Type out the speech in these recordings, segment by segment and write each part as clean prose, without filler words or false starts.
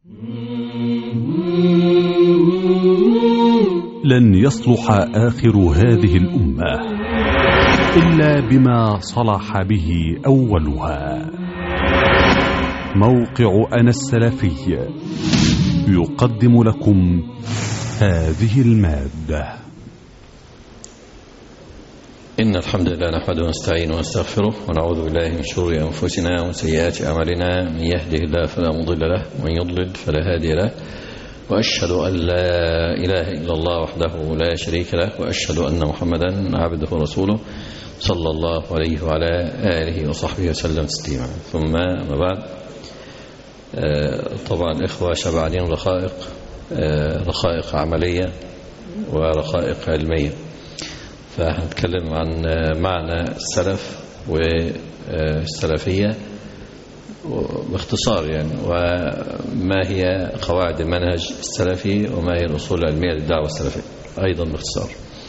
لن يصلح آخر هذه الأمة إلا بما صلح به أولها. موقع أنا السلفي يقدم لكم هذه المادة. إن الحمد لله نحمده ونستعينه ونستغفره ونعوذ بالله من شرور أنفسنا وسيئات أعمالنا، من يهده الله فلا مضل له ومن يضلل فلا هادي له، وأشهد أن لا إله إلا الله وحده لا شريك له، وأشهد أن محمدا عبده ورسوله صلى الله عليه وعلى آله وصحبه وسلم تسليما. ثم ما بعد، طبعا إخوة شبعانين رقائق عملية ورقائق علمية. فهنتكلم عن معنى السلف والسلفية باختصار يعني، وما هي قواعد المنهج السلفي وما هي الأصول العلمية للدعوة السلفية أيضا باختصار.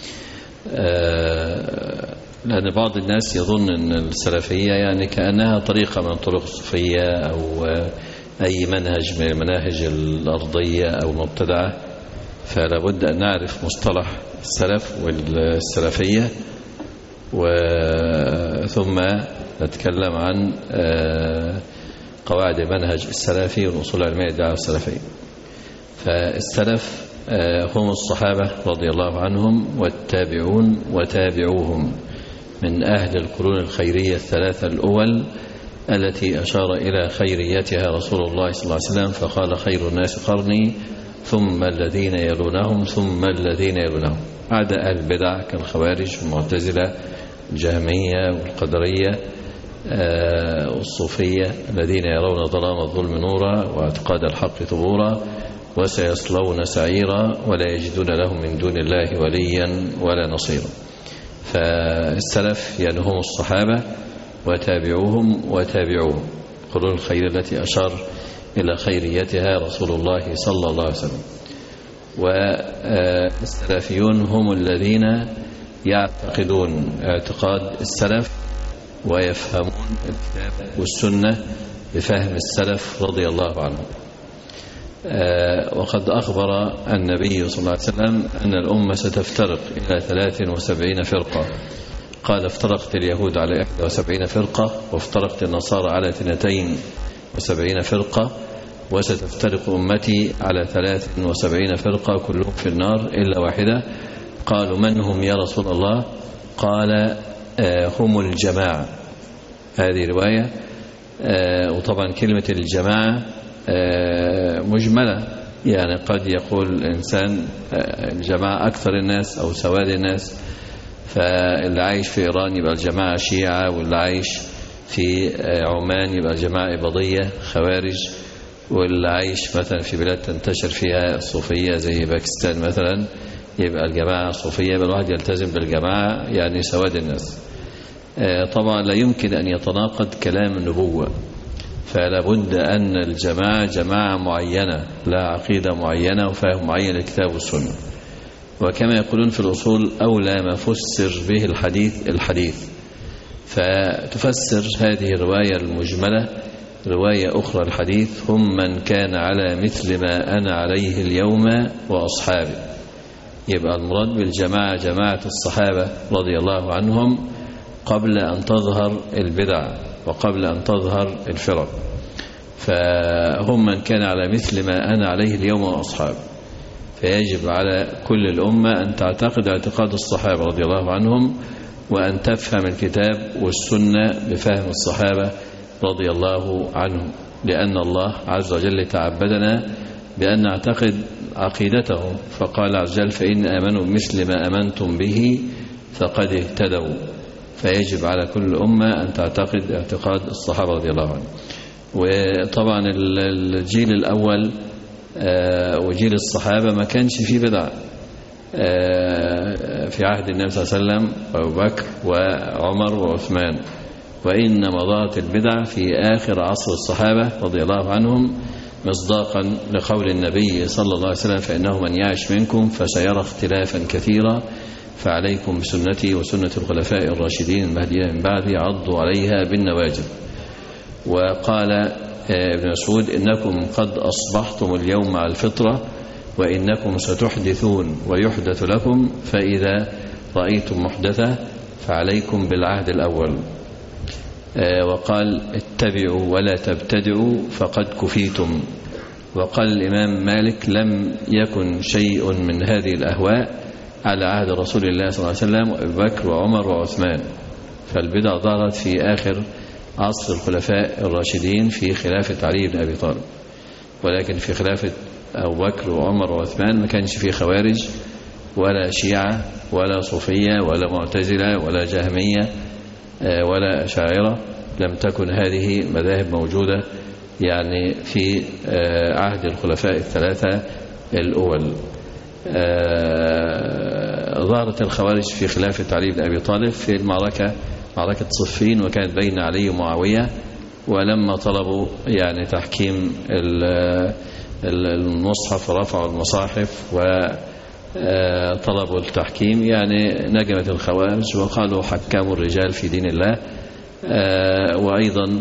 لأن بعض الناس يظن أن السلفية يعني كأنها طريقة من طرق الصوفية أو أي منهج من المناهج الأرضية أو المبتدعة. فلا بد أن نعرف مصطلح السلف والسلفية، ثم نتكلم عن قواعد المنهج السلفي والأصول العلمية للدعوة السلفية. فالسلف هم الصحابة رضي الله عنهم والتابعون وتابعوهم من أهل القرون الخيرية الثلاثة الأول التي أشار إلى خيريتها رسول الله صلى الله عليه وسلم فقال: خير الناس قرني ثم الذين يلونهم ثم الذين يلونهم. أعداء البدع كالخوارج والمعتزلة الجهمية والقدرية والصوفية الذين يرون ظلام الظلم نورا واعتقاد الحق ثبورا وسيصلون سعيرا ولا يجدون لهم من دون الله وليا ولا نصيرا. فالسلف يعني هم الصحابة وتابعوهم وتابعوهم، قرون الخير التي أشار إلى خيريتها رسول الله صلى الله عليه وسلم. والسلفيون هم الذين يعتقدون اعتقاد السلف ويفهمون الكتاب والسنة بفهم السلف رضي الله عنهم. وقد أخبر النبي صلى الله عليه وسلم أن الأمة ستفترق إلى 73 فرقة. قال: افترقت اليهود على 71 فرقة، وافترقت النصارى على 72 فرقة، وستفترق أمتي على 73 فرقة كلهم في النار إلا واحدة. قالوا: من هم يا رسول الله؟ قال: هم الجماعة. هذه رواية. وطبعا كلمة الجماعة مجملة، يعني قد يقول الإنسان الجماعة أكثر الناس أو سواد الناس، فاللي عايش في إيران يبقى الجماعة شيعة، واللي عايش في عمان يبقى الجماعة إباضية خوارج، واللي عايش مثلا في بلاد تنتشر فيها الصوفية زي باكستان مثلا يبقى الجماعة الصوفية. بل واحد يلتزم بالجماعة يعني سواد الناس. طبعا لا يمكن أن يتناقض كلام النبوة، فلا بد أن الجماعة جماعة معينة لا عقيدة معينة وفهم معين للكتاب والسنة. وكما يقولون في الأصول: أولى ما فسر به الحديث. فتفسر هذه الرواية المجملة رواية أخرى الحديث: هم من كان على مثل ما أنا عليه اليوم وأصحابي. يبقى المراد بالجماعة جماعة الصحابة رضي الله عنهم قبل أن تظهر البدع وقبل أن تظهر الفرق. فهم من كان على مثل ما أنا عليه اليوم وأصحابي. فيجب على كل الأمة أن تعتقد اعتقاد الصحابة رضي الله عنهم، وأن تفهم الكتاب والسنة بفهم الصحابة رضي الله عنهم، لأن الله عز وجل تعبدنا بأن نعتقد عقيدتهم. فقال عز وجل: فإن آمنوا مثل ما آمنتم به فقد اهتدوا. فيجب على كل أمة أن تعتقد اعتقاد الصحابة رضي الله عنهم. وطبعا الجيل الأول وجيل الصحابة ما كانش فيه بدع. في عهد النبي صلى الله عليه وسلم وأبو بكر وعمر وعثمان، وإنما ظهرت البدع في آخر عصر الصحابة رضي الله عنهم، مصداقا لقول النبي صلى الله عليه وسلم: فإنه من يعش منكم فسيرى اختلافا كثيرا فعليكم بسنتي وسنة الخلفاء الراشدين المهديين من بعدي عضوا عليها بالنواجذ. وقال ابن مسعود: إنكم قد أصبحتم اليوم على الفطرة وإنكم ستحدثون ويحدث لكم، فإذا رأيتم محدثة فعليكم بالعهد الأول. وقال: اتبعوا ولا تبتدعوا فقد كفيتم. وقال الإمام مالك: لم يكن شيء من هذه الأهواء على عهد رسول الله صلى الله عليه وسلم وأبي بكر وعمر وعثمان، فالبدع ظهرت في آخر عصر الخلفاء الراشدين في خلافة علي بن أبي طالب، ولكن في خلافة أبو بكر وعمر وعثمان ما كانش فيه خوارج ولا شيعة ولا صوفية ولا معتزلة ولا جهمية ولا أشاعرة. لم تكن هذه مذاهب موجودة يعني في عهد الخلفاء الثلاثة الأول. ظهرت الخوارج في خلافة علي بن أبي طالب في معركة صفين، وكانت بين علي ومعاوية، ولما طلبوا يعني تحكيم المصحف ورفعوا المصاحف وطلبوا التحكيم، يعني نجمت الخوارج وقالوا حكموا الرجال في دين الله. وأيضا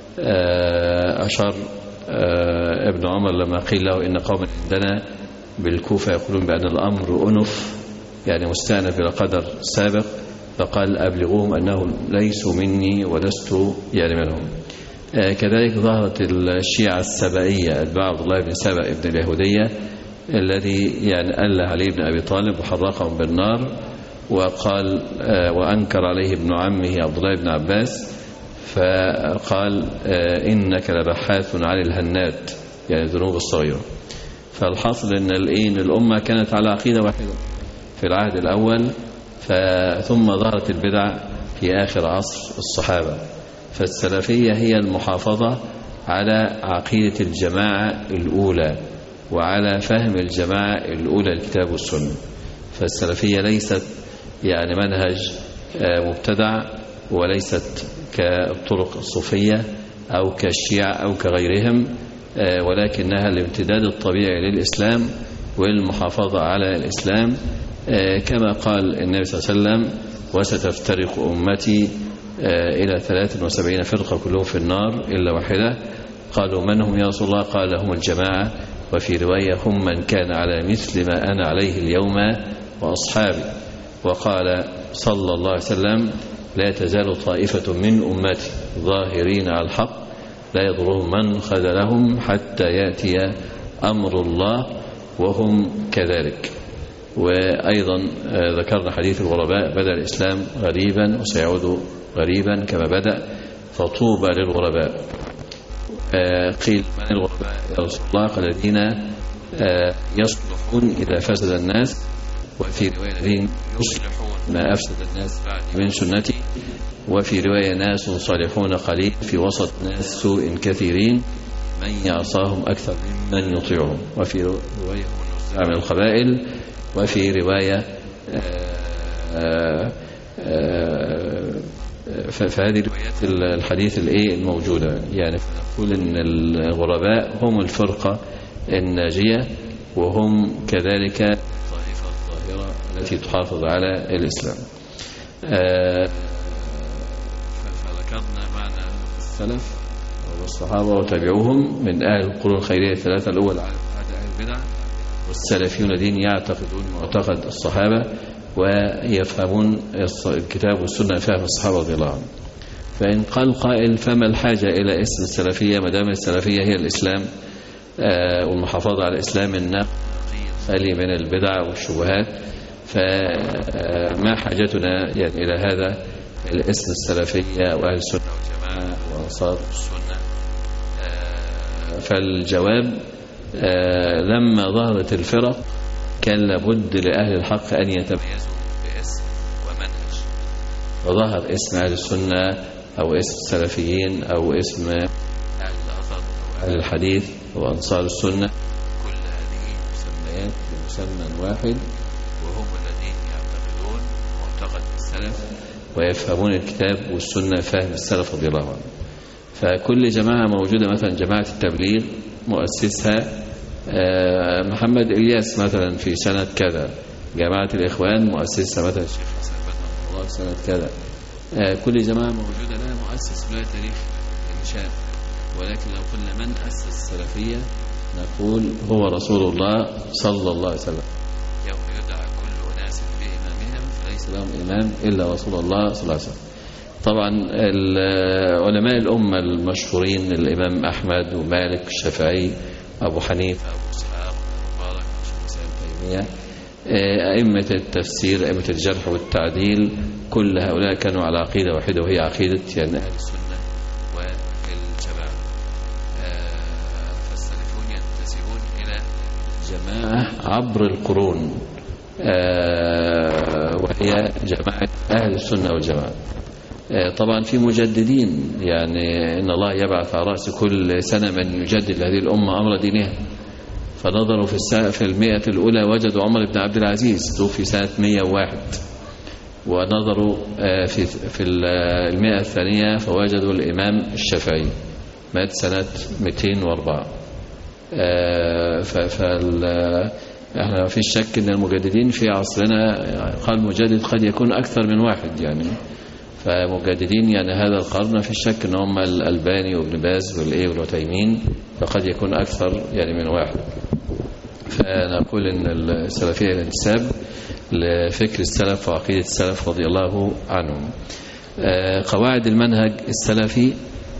أشار ابن عمر لما قيل له إن قوما عندنا بالكوفة يقولون بأن الأمر أنف، يعني مستأنف إلى قدر سابق، فقال: أبلغوهم أنه ليسوا مني ولست يعني منهم. كذلك ظهرت الشيعة السبائية أتباع عبد الله بن سبأ ابن اليهودية، الذي يعني أله علي بن أبي طالب وحرقهم بالنار، وقال وأنكر عليه ابن عمه عبد الله بن عباس، فقال: إنك لبحاث عن الهنات، يعني الذنوب الصغيرة. فالحاصل أن الأمة كانت على عقيدة واحدة في العهد الأول، ثم ظهرت البدع في آخر عصر الصحابة. فالسلفية هي المحافظة على عقيدة الجماعة الأولى وعلى فهم الجماعة الأولى الكتاب والسنة. فالسلفية ليست يعني منهج مبتدع، وليست كالطرق الصوفية أو كالشيعة أو كغيرهم، ولكنها الامتداد الطبيعي للإسلام والمحافظة على الإسلام، كما قال النبي صلى الله عليه وسلم: وستفترق أمتي إلى 73 فرقة كلهم في النار إلا واحدة. قالوا: من هم يا رسول الله؟ قال: هم الجماعة. وفي رواية: هم من كان على مثل ما أنا عليه اليوم وأصحابي. وقال صلى الله عليه وسلم: لا تزال طائفة من أمتي ظاهرين على الحق لا يضرهم من خذلهم حتى يأتي أمر الله وهم كذلك. وأيضا ذكرنا حديث الغرباء: بدأ الإسلام غريبا وسيعود غريبا كما بدأ، فطوبى للغرباء. قيل: من الغرباء يا رسول الله؟ قال: الذين يصلحون إذا فسد الناس. وفي رواية: الذين يصلحون ما أفسد الناس بعد من سنتي. وفي رواية: ناس صالحون قليل في وسط ناس سوء كثيرين من يعصاهم أكثر ممن يطيعهم. وفي رواية: هم من القبائل. وفي رواية فهذه روايات الحديث الموجودة، يعني فنقول إن الغرباء هم الفرقة الناجية، وهم كذلك الطائفة الظاهرة التي تحافظ على الإسلام. فذكرنا معنى السلف والصحابة وتابعوهم من أهل القرون الخيرية الثلاثة الأول على أهل البدع، والسلفيون الذين يعتقدون معتقد الصحابة ويفهمون الكتاب والسنة فهم الصحابة رضي الله عنهم. فإن قال قائل: فما الحاجة إلى اسم السلفية ما دام السلفية هي الإسلام والمحافظة على الإسلام النقي خالي من البدع والشبهات، فما حاجتنا يعني إلى هذا الاسم السلفية وأهل السنة والجماعة وأنصار السنة؟ فالجواب: لما ظهرت الفرق كان لابد لأهل الحق أن يتميزوا باسم ومنهج، فظهر اسم أهل السنة أو اسم السلفيين أو اسم أهل الأثر أو أهل الحديث وأنصار السنة. كل هذه مسميات بمسمى واحد، وهم الذين يعتقدون معتقد السلف ويفهمون الكتاب والسنة فهم السلف رضي الله عنهم. فكل جماعة موجودة، مثلا جماعة التبليغ مؤسسها محمد إلياس مثلا في سنة كذا، جماعة الإخوان مؤسسها مثلا الشيخ حسن بدر الله سنة كذا. كل جماعة موجودة لها مؤسس ولا تاريخ إنشاء. ولكن لو قلنا من أسس السلفية نقول هو رسول الله صلى الله عليه وسلم. يوم يدعى كل أناس بإمامهم فليس لهم إمام إلا رسول الله صلى الله عليه وسلم. طبعا علماء الأمة المشهورين الإمام أحمد ومالك والشافعي أبو حنيفة أبو إسحاق مبارك تيمية، أئمة التفسير أئمة الجرح والتعديل، كل هؤلاء كانوا على عقيدة واحدة وهي عقيدة يعني أهل السنة والجماعة. فالسلفون ينتسبون إلى جماعة عبر القرون وهي جماعة أهل السنة والجماعة. طبعا في مجددين، يعني إن الله يبعث على رأس كل سنة من يجدد هذه الأمة أمر دينها. فنظروا في 100 الأولى وجدوا عمر بن عبد العزيز توفي سنة 101، ونظروا في 100 الثانية فوجدوا الإمام الشافعي مات سنة 204. احنا ما فيش شك ان المجددين في عصرنا قال مجدد قد يكون أكثر من واحد، يعني فمجددين يعني هذا القرن ما فيش شك ان هم الألباني وابن باز والعثيمين، فقد يكون أكثر يعني من واحد. فنقول ان السلفية الانتساب لفكر السلف وعقيدة السلف رضي الله عنهم. قواعد المنهج السلفي،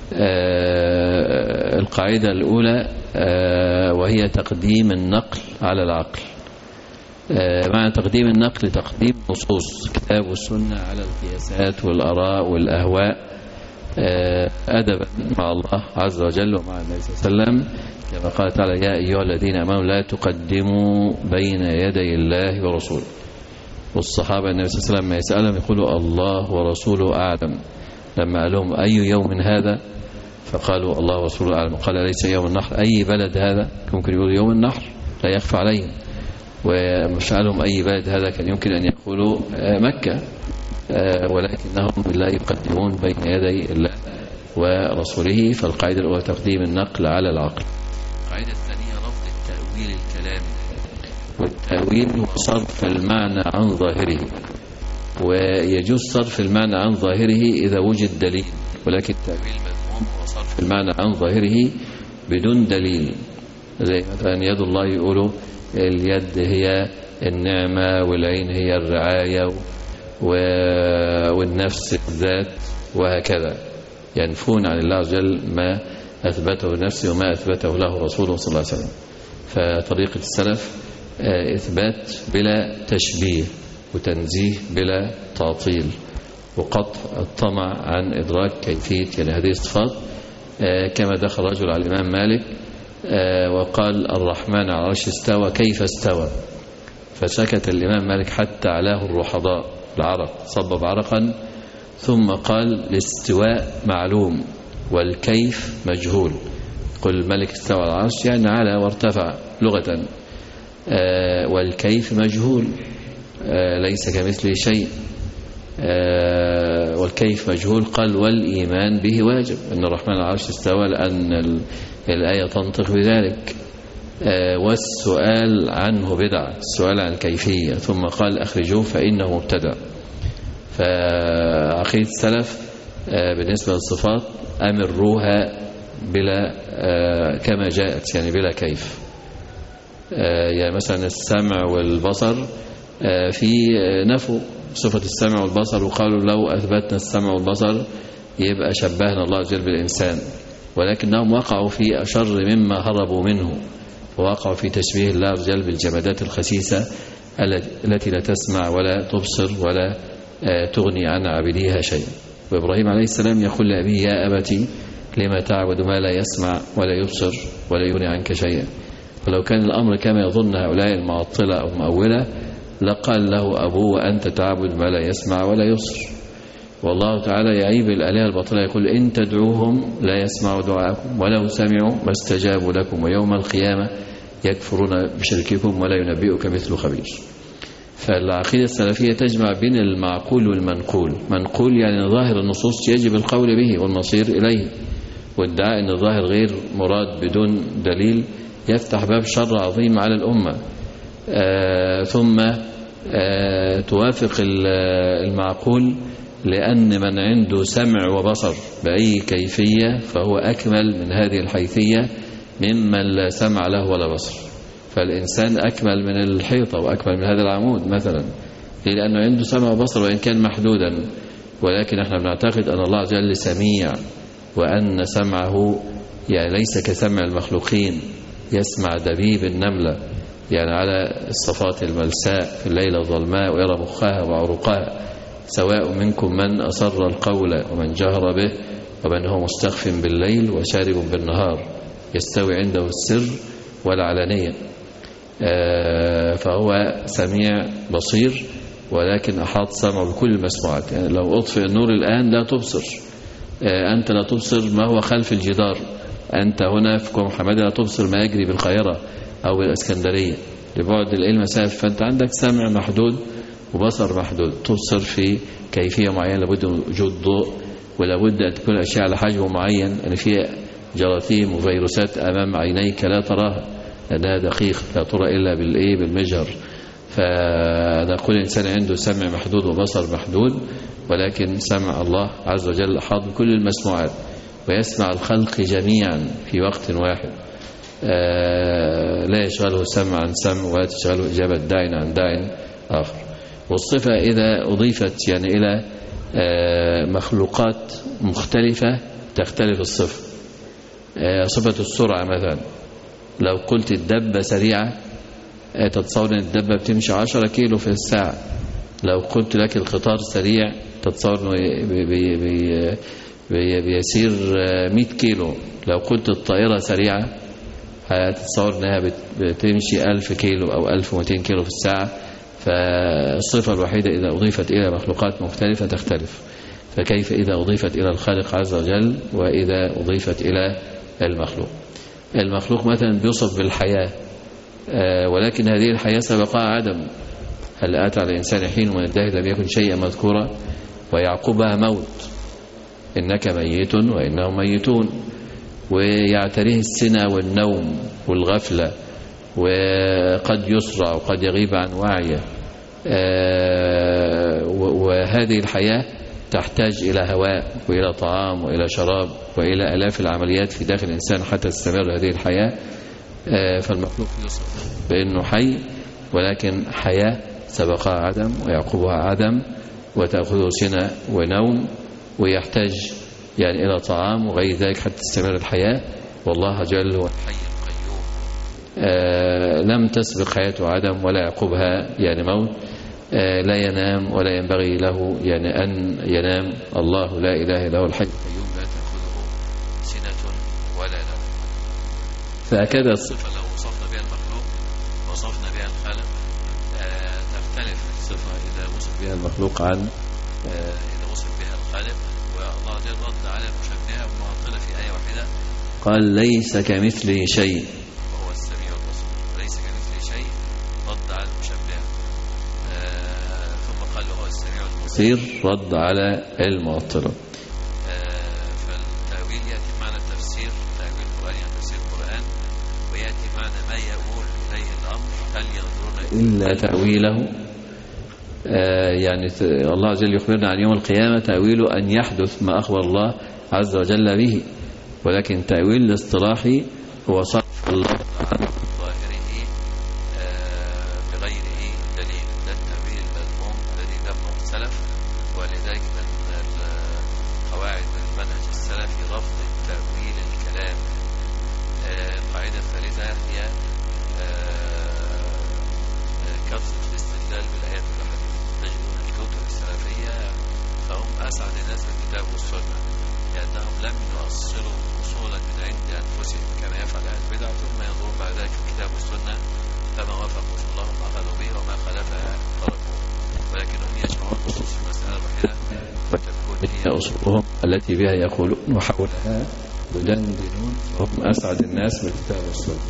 القاعدة الأولى وهي تقديم النقل على العقل. معنى تقديم النقل تقديم نصوص كتاب والسنة على القياسات والآراء والأهواء أدبا مع الله عز وجل ومع النبي صلى الله عليه وسلم، كما قال تعالى يا أيها الذين آمنوا لا تقدموا بين يدي الله ورسوله. والصحابة النبي صلى الله عليه وسلم ما يسألهم يقولوا الله ورسوله أعلم. لما قال لهم أي يوم هذا فقالوا الله ورسوله أعلم. قال ليس يوم النحر. أي بلد هذا؟ ممكن يقولوا يوم النحر لا يخفى عليهم. ومش قالهم أي بلد هذا كان يمكن أن يقولوا مكة، ولكنهم لا يقدمون بين يدي الله ورسوله. فالقاعدة الأولى تقديم النقل على العقل. القاعدة الثانية رفض التأويل الكلامي، والتأويل هو صرف المعنى عن ظاهره، ويجوز صرف المعنى عن ظاهره إذا وجد دليل، ولكن التأويل مذموم هو صرف المعنى عن ظاهره بدون دليل. زي مثلا يد الله يقولوا اليد هي النعمة والعين هي الرعاية والنفس الذات وهكذا، ينفون عن الله عز وجل ما أثبته نفسه وما أثبته له رسوله صلى الله عليه وسلم. فطريقة السلف إثبات بلا تشبيه، وتنزيه بلا تعطيل، وقطع الطمع عن إدراك كيفية يعني هذه الصفات. كما دخل رجل على الإمام مالك وقال الرحمن على العرش استوى كيف استوى؟ فسكت الإمام مالك حتى علاه الرحضاء العرق، صبب عرقا، ثم قال الاستواء معلوم والكيف مجهول. قل الملك استوى على العرش يعني على وارتفع لغة، والكيف مجهول ليس كمثله شيء، والكيف مجهول. قال والإيمان به واجب، أن الرحمن على العرش استوى لأن الآية تنطق بذلك، والسؤال عنه بدعة، السؤال عن الكيفية. ثم قال أخرجوه فإنه مبتدع. فعقيدة السلف بالنسبة للصفات أمروها بلا كما جاءت، يعني بلا كيف. يعني مثلا السمع والبصر في نفوا صفة السمع والبصر، وقالوا لو أثبتنا السمع والبصر يبقى شبهنا الله عز وجل بالإنسان، ولكنهم وقعوا في أشر مما هربوا منه، ووقعوا في تشبيه الله عز وجل بالجمادات الخسيسة التي لا تسمع ولا تبصر ولا تغني عن عابديها شيء. وإبراهيم عليه السلام يقول لأبيه يا أبتي لما تعبد ما لا يسمع ولا يبصر ولا يغني عنك شيئا. ولو كان الأمر كما يظن هؤلاء المعطلة أو المؤولة لقال له أبوه وأنت تعبد ما لا يسمع ولا يبصر. والله تعالى يعيب الآلهة الباطلة، يقول إن تدعوهم لا يسمعوا دعاءكم ولو سمعوا ما استجابوا لكم ويوم القيامة يكفرون بشرككم ولا ينبئك مثل خبير. فالعقيدة السلفية تجمع بين المعقول والمنقول. منقول يعني ظاهر النصوص يجب القول به والمصير إليه، والدعاء أن الظاهر غير مراد بدون دليل يفتح باب شر عظيم على الأمة. ثم توافق المعقول لأن من عنده سمع وبصر بأي كيفية فهو أكمل من هذه الحيثية ممن لا سمع له ولا بصر. فالإنسان أكمل من الحيطة وأكمل من هذا العمود مثلا، لأنه عنده سمع وبصر وإن كان محدودا، ولكن احنا بنعتقد أن الله جل سميع، وأن سمعه يعني ليس كسمع المخلوقين، يسمع دبيب النملة يعني على الصفات الملساء في الليلة الظلماء ويرى مخها وعروقها، سواء منكم من أسر القول ومن جهر به ومن هو مستخف بالليل وشارب بالنهار، يستوي عنده السر والعلانية. فهو سميع بصير، ولكن أحاط سمعه بكل المسموعات. يعني لو أطفئ النور الآن لا تبصر، أنت لا تبصر ما هو خلف الجدار، أنت هنا في كوم حمادة لا تبصر ما يجري بالقاهرة أو بالإسكندرية لبعد المسافة. فأنت عندك سمع محدود وبصر محدود، تبصر في كيفية معينة، لابد من وجود ضوء، ولابد أن تكون الأشياء على حجم معين، أن في جراثيم وفيروسات أمام عينيك لا تراها لأنها دقيق لا ترى إلا بالمجهر. فنقول الإنسان عنده سمع محدود وبصر محدود، ولكن سمع الله عز وجل أحاط بكل المسموعات، ويسمع الخلق جميعا في وقت واحد، لا يشغله سمع عن سمع ولا تشغله إجابة داع عن داع آخر. والصفة إذا أضيفت يعني إلى مخلوقات مختلفة تختلف الصفة. صفة السرعة مثلا، لو قلت الدبة سريعة تتصور أن الدبة بتمشي 10 كيلو في الساعة. لو قلت لك القطار سريع تتصور أنه بيسير 100 كيلو. لو قلت الطائرة سريعة هتتصور أنها بتمشي 1000 كيلو أو 1200 كيلو في الساعة. فالصفة الوحيدة إذا أضيفت إلى مخلوقات مختلفة تختلف، فكيف إذا أضيفت إلى الخالق عز وجل وإذا أضيفت إلى المخلوق. المخلوق مثلا بيوصف بالحياة، ولكن هذه الحياة سبقها عدم. هل أتى على الإنسان حين من الدهر لم يكن شيئا مذكورا، ويعقبها موت، إنك ميت وإنهم ميتون، ويعتريه السنة والنوم والغفلة، وقد يسرع وقد يغيب عن وعيه. وهذه الحياة تحتاج إلى هواء وإلى طعام وإلى شراب وإلى آلاف العمليات في داخل الإنسان حتى تستمر هذه الحياة. فالمخلوق يوصف بأنه حي، ولكن حياة سبقها عدم ويعقبها عدم، وتأخذه سنة ونوم، ويحتاج يعني إلى طعام وغير ذلك حتى تستمر الحياة. والله جل هو الحي القيوم، لم تسبق حياته عدم ولا يعقبها يعني موت. لا ينام ولا ينبغي له يعني أن ينام. الله لا إله إلا هو الحي القيوم لا تأخذه سنة ولا نوم. فهكذا الصفة لو وصفنا بها المخلوق وصفنا بها الخالق تختلف الصفة إذا وصف بها المخلوق عن إذا وصف بها الخالق. والله جل رد على المشبهة والمعطلة في آية واحدة، قال ليس كمثله شيء وهو السميع البصير. ليس كمثله شيء رد على المشبهة، ثم قال وهو السميع البصير رد على المعطلة. فالتأويل يأتي معنى التفسير، تأويل القرآن يعني تفسير القرآن، ويأتي معنى ما يقول إليه الأمر هل ينظرون إلا تأويله. يعني الله عز وجل يخبرنا عن يوم القيامة تأويله أن يحدث ما أخبر الله عز وجل به، ولكن تأويل الاصطلاحي هو صرف الله عن ظاهره بغيره دليل. ده التأويل المذموم الذي ذمه السلف، ولذلك من قواعد المنهج السلفي رفض التأويل الكلام. القاعدة الثالثة هي كثرة الاستدلال بالآيات والأحاديث. تجدون الكتب السلفية فهم أسعد الناس بالكتاب والسنة، لأنهم لم يؤصلوا أصولا من عند أنفسهم كما يفعل أهل البدع، ثم ينظرون بعد ذلك في الكتاب والسنة فما وافق أصولهم أخذوا به وما خالفها تركوه. ولكنهم يجمعون النصوص في المسألة الواحدة وتكون هي أصولهم التي بها يقولون وحولها يدندنون، وهم أسعد الناس بالكتاب والسنة.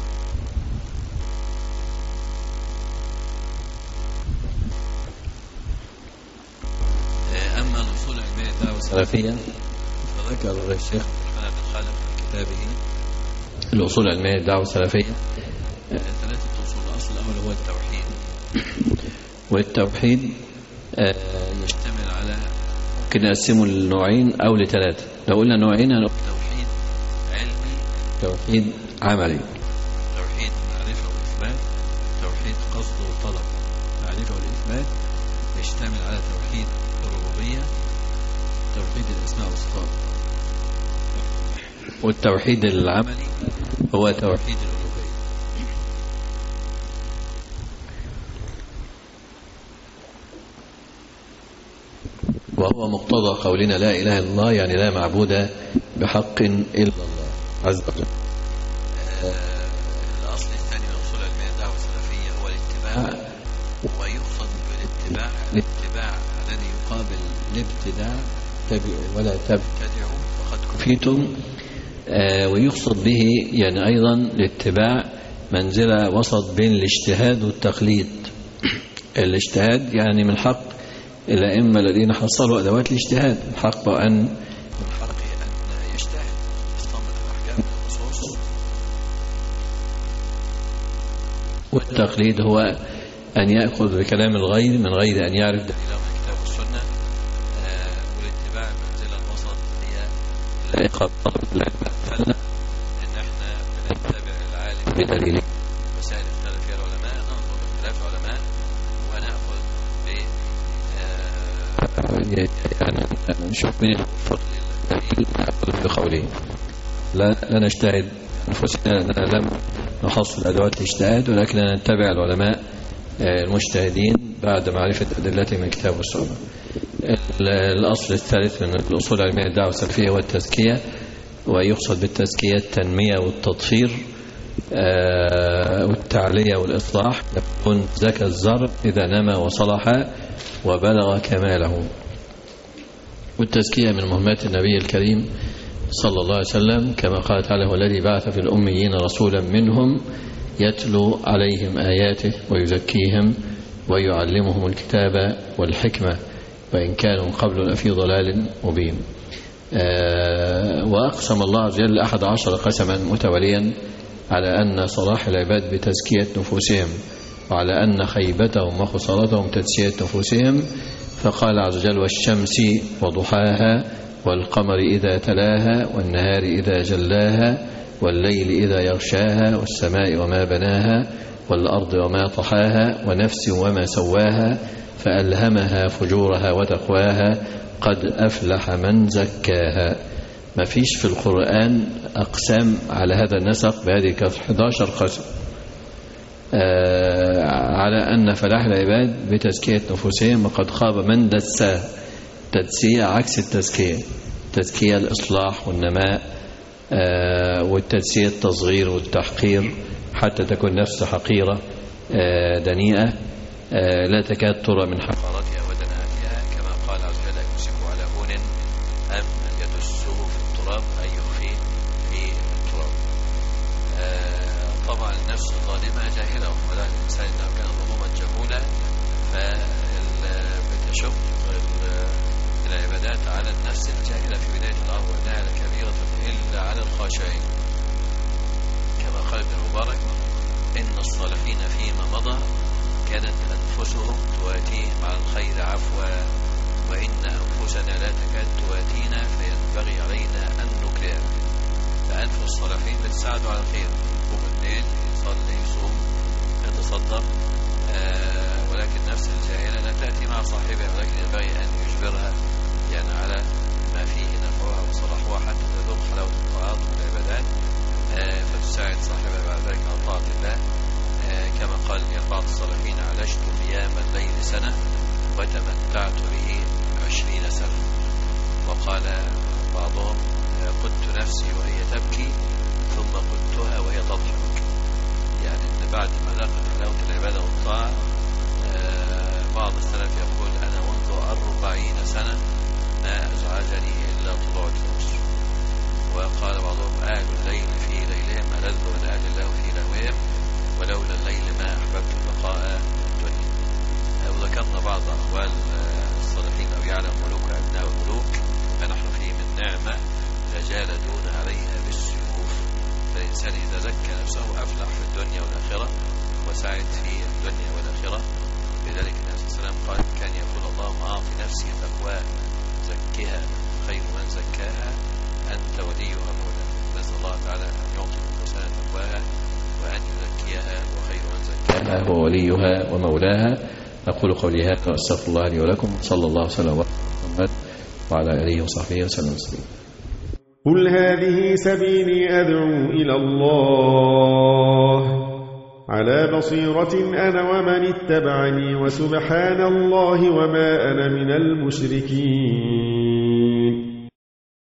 أما الأصول العلمية الدعوة السلفية فذكر الشيخ محمد بن خالد في كتابه الأصول العلمية الدعوة السلفية 3 أصول. الأصل الأول هو التوحيد، والتوحيد يشتمل على ممكن نقسمه لنوعين أو لثلاثة. لو قلنا نوعين هنقول توحيد علمي، توحيد عملي. توحيد معرفة وإثبات، توحيد قصد وطلب. معرفة والإثبات يشتمل على توحيد الربوبية، توحيد الأسماء والصفات. والتوحيد العملي هو توحيد الألوهية. وهو مقتضى قولنا لا إله إلا الله، يعني لا معبود بحق إلا الله عز وجل. الأصل الثاني من أصول علم الدعوة السلفية هو الاتباع، ويقصد بالاتباع الاتباع الذي يقابل الابتداع، اتبعوا ولا تبتدعوا فقد كفيتم. ويقصد به يعني أيضا الاتباع منزلة وسط بين الاجتهاد والتقليد. الاجتهاد يعني من حق الأئمة الذين حصلوا أدوات الاجتهاد، من حقه أن يجتهد يستنبط الأحكام والنصوص. والتقليد هو أن يأخذ بكلام الغير من غير أن يعرف دليله من الكتاب والسنة. والاتباع المنزلة الوسط هي اللائقة بطلب العلم الفلة، إن احنا بنتبع العالم بدليله. مسائل اختلف فيها العلماء ننظر باختلاف العلماء ونأخذ يعني نشوف من يوفق للدليل نأخذ بقوله. لا نجتهد أنفسنا لأننا لم نحصل أدوات الاجتهاد، ولكننا نتبع العلماء المجتهدين بعد معرفة أدلتهم من الكتاب والسنة. الأصل الثالث من الأصول العلمية الدعوة السلفية هو التزكية، ويقصد بالتزكية التنمية والتطهير والتعلية والإصلاح. يكون زكى الزرع إذا نمى وصلح وبلغ كماله. والتزكية من مهمات النبي الكريم صلى الله عليه وسلم، كما قال تعالى: والذي بعث في الأميين رسولا منهم يتلو عليهم آياته ويزكيهم ويعلمهم الكتاب والحكمة وإن كانوا قبل لفي ضلال مبين. وأقسم الله عز وجل 11 قسما متواليا على أن صلاح العباد بتزكية نفوسهم، وعلى أن خيبتهم وخسارتهم تزكية نفوسهم. فقال عز وجل: والشمس وضحاها والقمر إذا تلاها والنهار إذا جلاها والليل إذا يغشاها والسماء وما بناها والأرض وما طحاها ونفس وما سواها فألهمها فجورها وتقواها قد أفلح من زكاها. ما فيش في القرآن أقسام على هذا النسق بهذه 11 قسم على أن فلاح العباد بتزكية نفوسهم، وقد خاب من دساه. تدسية عكس التزكية، التزكية الإصلاح والنماء، والتدسية التصغير والتحقير حتى تكون نفس حقيرة دنيئة لا تكاد ترى من حقارتها ودناءتها، كما قال عز وجل: يمسك على هون أم يدسه في التراب أي يخفيه في التراب. طبعا النفس الظالمة جاهلة، ولا الإنسان إذا كان ظلوما جهولا فبتشق العبادات على النفس الجاهلة في بداية الأمر، وإنها لكبيرة إلا على الخاشعين، كما قال ابن المبارك: إن الصالحين فيما مضى كانت أنفسهم تواتيهم على الخير عفوا، وإن أنفسنا لا تكاد تواتينا فينبغي علينا أن نكرها. فأنفس الصالحين بتساعدوا على الخير، يقوم الليل يصلي يصوم يتصدق، ولكن نفس الجاهلة لا تأتي مع صاحبها، ولكن ينبغي أن يجبرها يعني على ما فيه نفعها وصلاحها حتى تذوق حلاوة الطاعات والعبادات، فتساعد صاحبها بعد ذلك على طاعة الله. كما قال بعض الصالحين: عالجت قيام الليل سنة وتمتعت به 20 سنة. وقال بعضهم: قدت نفسي وهي تبكي ثم قدتها وهي تضحك. يعني ان بعد ما لاقت حلاوة العبادة والطاعة بعض السلف يقول: أنا منذ 40 سنة ما أزعجني إلا طلوع الشمس. وقال بعضهم: أهل الليل في ليلهم ألذ من أهل الله في لهوهم، ولولا الليل ما أحببت بقاء الدنيا. وذكرنا بعض أقوال الصالحين: أو يعلم ملوك أبناء الملوك فنحن فيه من نعمة تجالدون عليها بالسيوف. فالإنسان إذا زكى نفسه أفلح في الدنيا والآخرة وسعد في الدنيا والآخرة. لذلك النبي صلى الله عليه وسلم قال: كان يقول: اللهم أعط نفسي تقواها زكها خير من زكاها أنت وليها مولاها. نسأل الله تعالى أن يعطي الإنسان تقواها وأن يزكيها، وخير من زكاها هو وليها ومولاها. أقول قولي هذا وأستغفر الله لي ولكم، صلى الله وسلم على محمد وعلى آله وصحبه وسلم. قل هذه سبيلي أدعو إلى الله على بصيرة أنا ومن اتبعني، وسبحان الله وما أنا من المشركين.